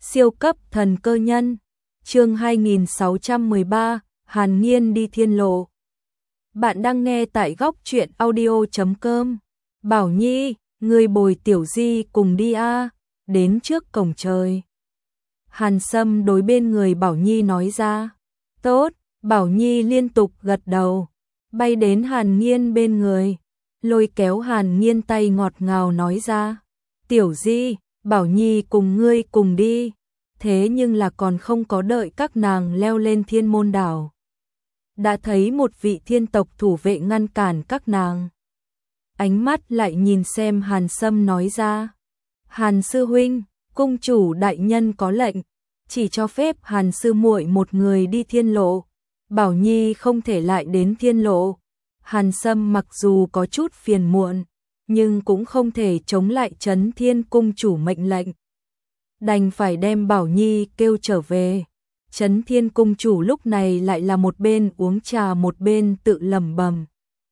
Siêu cấp thần cơ nhân. Chương 2613, Hàn Nhiên đi thiên lộ. Bạn đang nghe tại góc truyện audio.com. Bảo Nhi, ngươi bồi Tiểu Di cùng đi a, đến trước cổng trời. Hàn Sâm đối bên người Bảo Nhi nói ra. Tốt, Bảo Nhi liên tục gật đầu, bay đến Hàn Nhiên bên người, lôi kéo Hàn Nhiên tay ngọt ngào nói ra. Tiểu Di, Bảo Nhi cùng ngươi cùng đi. Thế nhưng là còn không có đợi các nàng leo lên Thiên Môn Đảo, đã thấy một vị thiên tộc thủ vệ ngăn cản các nàng. Ánh mắt lại nhìn xem Hàn Sâm nói ra. Hàn sư huynh, cung chủ đại nhân có lệnh, chỉ cho phép Hàn sư muội một người đi thiên lộ. Bảo Nhi không thể lại đến thiên lộ. Hàn Sâm mặc dù có chút phiền muộn, nhưng cũng không thể chống lại Chấn Thiên cung chủ mệnh lệnh, đành phải đem Bảo Nhi kêu trở về. Chấn Thiên cung chủ lúc này lại là một bên uống trà một bên tự lẩm bẩm.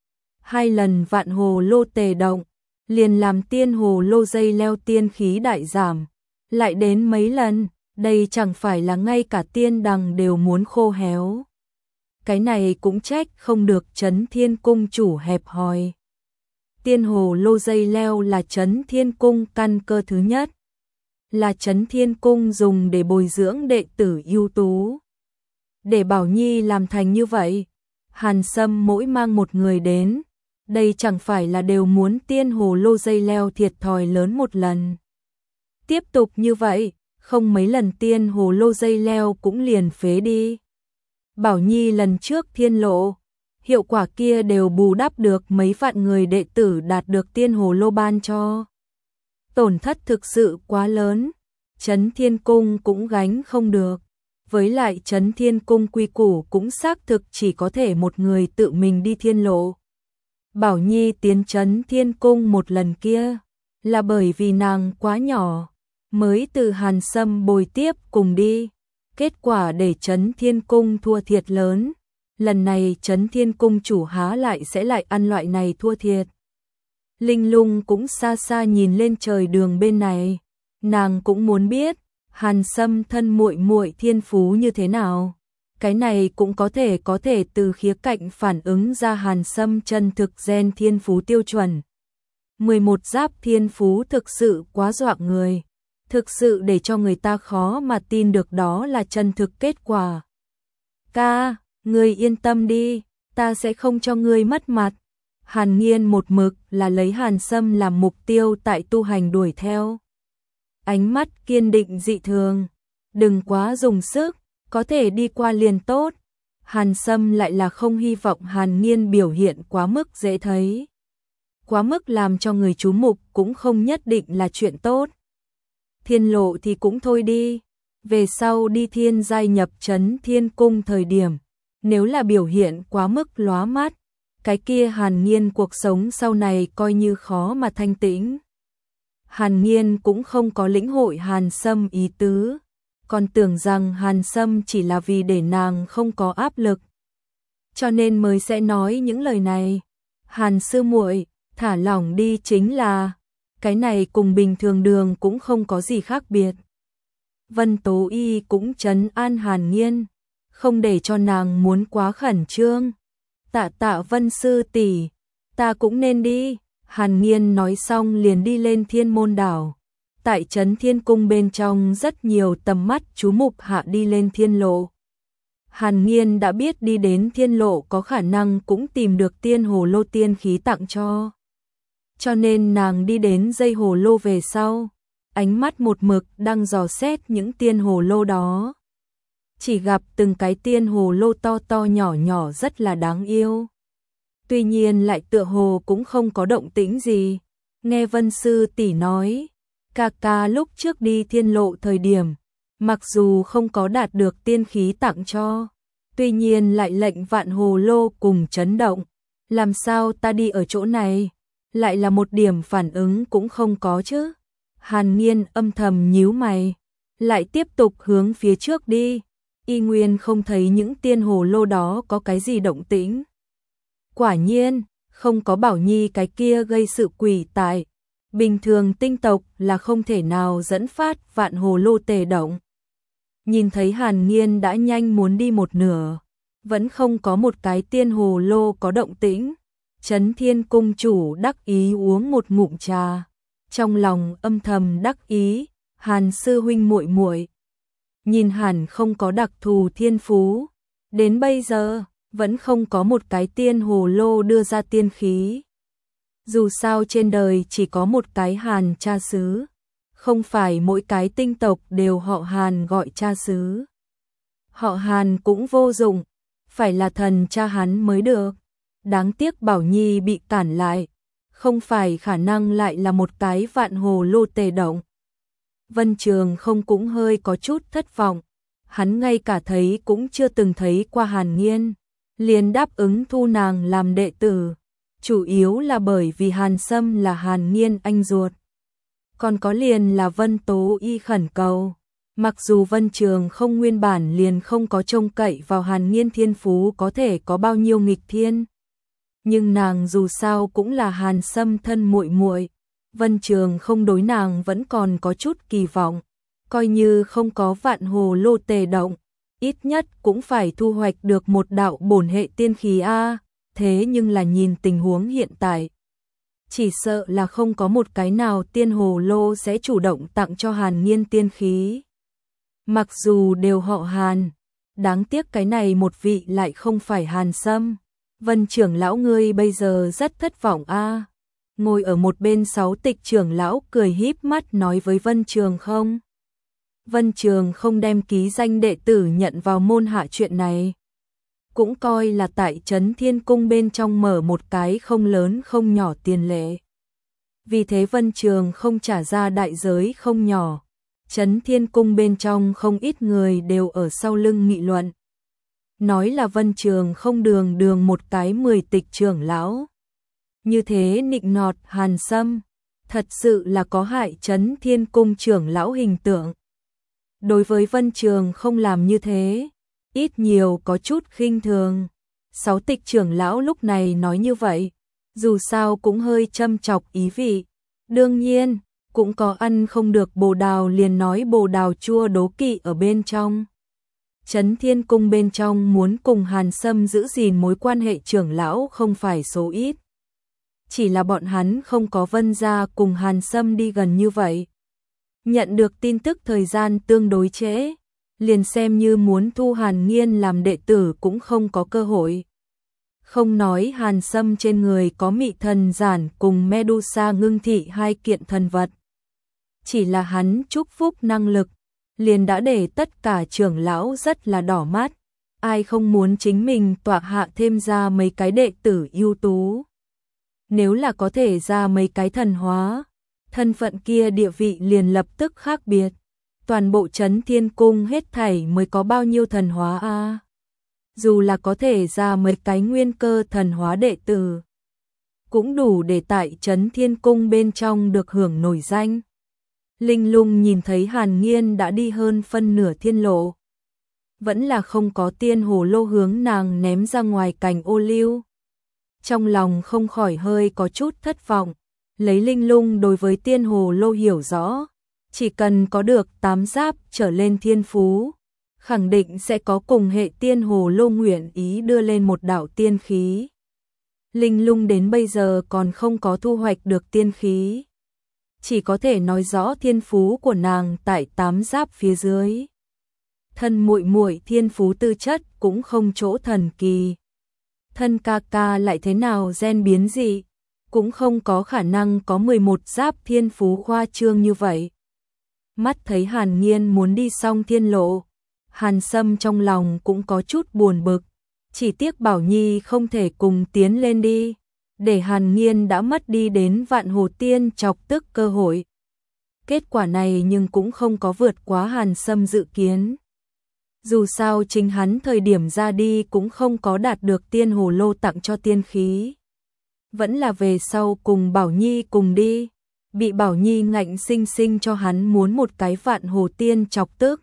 2 lần vạn hồ lô tề động, liền làm tiên hồ lô dây leo tiên khí đại giảm, lại đến mấy lần, đây chẳng phải là ngay cả tiên đằng đều muốn khô héo. Cái này cũng trách không được Chấn Thiên cung chủ hẹp hòi. Tiên hồ lô dây leo là Chấn Thiên cung căn cơ thứ nhất, là Chấn Thiên cung dùng để bồi dưỡng đệ tử ưu tú. Để Bảo Nhi làm thành như vậy, Hàn Sâm mỗi mang một người đến, đây chẳng phải là đều muốn tiên hồ lô dây leo thiệt thòi lớn một lần. Tiếp tục như vậy, không mấy lần tiên hồ lô dây leo cũng liền phế đi. Bảo Nhi lần trước thiên lộ, hiệu quả kia đều bù đắp được mấy vạn người đệ tử đạt được tiên hồ lô ban cho. Tổn thất thực sự quá lớn, Chấn Thiên cung cũng gánh không được. Với lại Chấn Thiên cung quy củ cũng xác thực chỉ có thể một người tự mình đi thiên lộ. Bảo Nhi tiến Chấn Thiên cung một lần kia, là bởi vì nàng quá nhỏ, mới từ Hàn Sâm bồi tiếp cùng đi. Kết quả để Chấn Thiên cung thua thiệt lớn. Lần này Chấn Thiên cung chủ há lại sẽ lại ăn loại này thua thiệt. Linh Lung cũng xa xa nhìn lên trời đường bên này, nàng cũng muốn biết Hàn Sâm thân muội muội thiên phú như thế nào. Cái này cũng có thể từ khía cạnh phản ứng ra Hàn Sâm chân thực gen thiên phú tiêu chuẩn. 11 giáp thiên phú thực sự quá dọa người, thực sự để cho người ta khó mà tin được đó là chân thực kết quả. Ca, ngươi yên tâm đi, ta sẽ không cho ngươi mất mặt. Hàn Nhiên một mực là lấy Hàn Sâm làm mục tiêu tại tu hành đuổi theo. Ánh mắt kiên định dị thường, đừng quá dùng sức, có thể đi qua liền tốt. Hàn Sâm lại là không hy vọng Hàn Nhiên biểu hiện quá mức dễ thấy. Quá mức làm cho người chú mục cũng không nhất định là chuyện tốt. Thiên lộ thì cũng thôi đi, về sau đi thiên giai nhập Chấn Thiên cung thời điểm, nếu là biểu hiện quá mức lóa mắt, cái kia Hàn Nhiên cuộc sống sau này coi như khó mà thanh tĩnh. Hàn Nhiên cũng không có lĩnh hội Hàn Sâm ý tứ, còn tưởng rằng Hàn Sâm chỉ là vì để nàng không có áp lực, cho nên mới sẽ nói những lời này. Hàn sư muội, thả lỏng đi chính là, cái này cùng bình thường đường cũng không có gì khác biệt. Vân Tố Y cũng trấn an Hàn Nhiên, không để cho nàng muốn quá khẩn trương. Tạ Vân sư tỷ, ta cũng nên đi. Hàn Nhiên nói xong liền đi lên Thiên Môn Đảo. Tại Chấn Thiên cung bên trong rất nhiều tầm mắt chú mục hạ đi lên thiên lộ. Hàn Nhiên đã biết đi đến thiên lộ có khả năng cũng tìm được tiên hồ lô tiên khí tặng cho. Cho nên nàng đi đến dây hồ lô về sau, ánh mắt một mực đang dò xét những tiên hồ lô đó. Chỉ gặp từng cái tiên hồ lô to to nhỏ nhỏ rất là đáng yêu. Tuy nhiên lại tựa hồ cũng không có động tĩnh gì. Nghe Vân sư tỷ nói, ca ca lúc trước đi thiên lộ thời điểm, mặc dù không có đạt được tiên khí tặng cho, tuy nhiên lại lệnh vạn hồ lô cùng chấn động. Làm sao ta đi ở chỗ này, lại là một điểm phản ứng cũng không có chứ? Hàn Nhiên âm thầm nhíu mày, lại tiếp tục hướng phía trước đi. Y nguyên không thấy những tiên hồ lô đó có cái gì động tĩnh. Quả nhiên, không có Bảo Nhi cái kia gây sự quỷ tại. Bình thường tinh tộc là không thể nào dẫn phát vạn hồ lô tề động. Nhìn thấy Hàn Nghiên đã nhanh muốn đi một nửa, vẫn không có một cái tiên hồ lô có động tĩnh. Chấn Thiên cung chủ đắc ý uống một ngụm trà, trong lòng âm thầm đắc ý, Hàn sư huynh muội muội, nhìn hẳn không có đặc thù thiên phú, đến bây giờ vẫn không có một cái tiên hồ lô đưa ra tiên khí. Dù sao trên đời chỉ có một cái Hàn cha xứ, không phải mỗi cái tinh tộc đều họ Hàn gọi cha xứ. Họ Hàn cũng vô dụng, phải là thần cha hắn mới được. Đáng tiếc Bảo Nhi bị cản lại, không phải khả năng lại là một cái vạn hồ lô tề động. Vân Trường không cũng hơi có chút thất vọng, hắn ngay cả thấy cũng chưa từng thấy qua Hàn Nghiên, liền đáp ứng thu nàng làm đệ tử, chủ yếu là bởi vì Hàn Sâm là Hàn Nghiên anh ruột. Còn có liền là Vân Tố Y khẩn cầu. Mặc dù Vân Trường không nguyên bản liền không có trông cậy vào Hàn Nghiên thiên phú có thể có bao nhiêu nghịch thiên, nhưng nàng dù sao cũng là Hàn Sâm thân muội muội, Vân Trường không đối nàng vẫn còn có chút kỳ vọng, coi như không có vạn hồ lô tề động, ít nhất cũng phải thu hoạch được một đạo bổn hệ tiên khí a, thế nhưng là nhìn tình huống hiện tại, chỉ sợ là không có một cái nào tiên hồ lô sẽ chủ động tặng cho Hàn Nghiên tiên khí. Mặc dù đều họ Hàn, đáng tiếc cái này một vị lại không phải Hàn Sâm. Vân trưởng lão ngươi bây giờ rất thất vọng a. Ngồi ở một bên Sáu Tịch trưởng lão cười híp mắt nói với Vân Trường không. Vân Trường không đem ký danh đệ tử nhận vào môn hạ chuyện này. Cũng coi là tại Chấn Thiên cung bên trong mở một cái không lớn không nhỏ tiền lệ. Vì thế Vân Trường không trả ra đại giới không nhỏ. Chấn Thiên cung bên trong không ít người đều ở sau lưng nghị luận. Nói là Vân Trường không đường một cái 10 tịch trưởng lão. Như thế nịnh nọt Hàn Sâm, thật sự là có hại Chấn Thiên cung trưởng lão hình tượng. Đối với Vân Trường không làm như thế, ít nhiều có chút khinh thường. Sáu tịch trưởng lão lúc này nói như vậy, dù sao cũng hơi châm chọc ý vị. Đương nhiên, cũng có ăn không được bồ đào liền nói bồ đào chua đố kỵ ở bên trong. Chấn Thiên cung bên trong muốn cùng Hàn Sâm giữ gìn mối quan hệ trưởng lão không phải số ít. Chỉ là bọn hắn không có Vân gia cùng Hàn Sâm đi gần như vậy. Nhận được tin tức thời gian tương đối trễ, liền xem như muốn thu Hàn Nghiên làm đệ tử cũng không có cơ hội. Không nói Hàn Sâm trên người có mị thần giản cùng Medusa ngưng thị hai kiện thần vật. Chỉ là hắn chúc phúc năng lực, liền đã để tất cả trưởng lão rất là đỏ mắt. Ai không muốn chính mình tọa hạ thêm ra mấy cái đệ tử ưu tú. Nếu là có thể ra mấy cái thần hóa, thân phận kia địa vị liền lập tức khác biệt. Toàn bộ Chấn Thiên cung hết thảy mới có bao nhiêu thần hóa a? Dù là có thể ra mấy cái nguyên cơ thần hóa đệ tử, cũng đủ để tại Chấn Thiên cung bên trong được hưởng nổi danh. Linh Lung nhìn thấy Hàn Nghiên đã đi hơn phân nửa thiên lộ, vẫn là không có tiên hồ lô hướng nàng ném ra ngoài cành ô liu. Trong lòng không khỏi hơi có chút thất vọng, lấy Linh Lung đối với tiên hồ lô hiểu rõ, chỉ cần có được 8 giáp trở lên thiên phú, khẳng định sẽ có cùng hệ tiên hồ lô nguyện ý đưa lên một đạo tiên khí. Linh Lung đến bây giờ còn không có thu hoạch được tiên khí, chỉ có thể nói rõ thiên phú của nàng tại 8 giáp phía dưới. Thân muội muội thiên phú tư chất cũng không chỗ thần kỳ. Thân ca ca lại thế nào gen biến dị, cũng không có khả năng có 11 giáp thiên phú khoa trương như vậy. Mắt thấy Hàn Nghiên muốn đi xong thiên lộ, Hàn Sâm trong lòng cũng có chút buồn bực, chỉ tiếc Bảo Nhi không thể cùng tiến lên đi, để Hàn Nghiên đã mất đi đến vạn hồ tiên chọc tức cơ hội. Kết quả này nhưng cũng không có vượt quá Hàn Sâm dự kiến. Dù sao chính hắn thời điểm ra đi cũng không có đạt được tiên hồ lô tặng cho tiên khí. Vẫn là về sau cùng Bảo Nhi cùng đi, bị Bảo Nhi ngạnh sinh sinh cho hắn muốn một cái vạn hồ tiên chọc tức.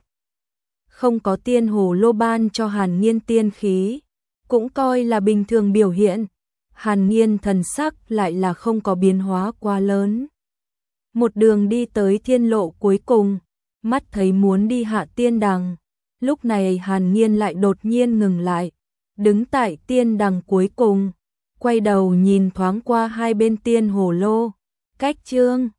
Không có tiên hồ lô ban cho Hàn Nghiên tiên khí, cũng coi là bình thường biểu hiện. Hàn Nghiên thần sắc lại là không có biến hóa quá lớn. Một đường đi tới thiên lộ cuối cùng, mắt thấy muốn đi hạ tiên đằng. Lúc này Hàn Nhiên lại đột nhiên ngừng lại, đứng tại tiên đằng cuối cùng, quay đầu nhìn thoáng qua hai bên tiên hồ lô, cách Trương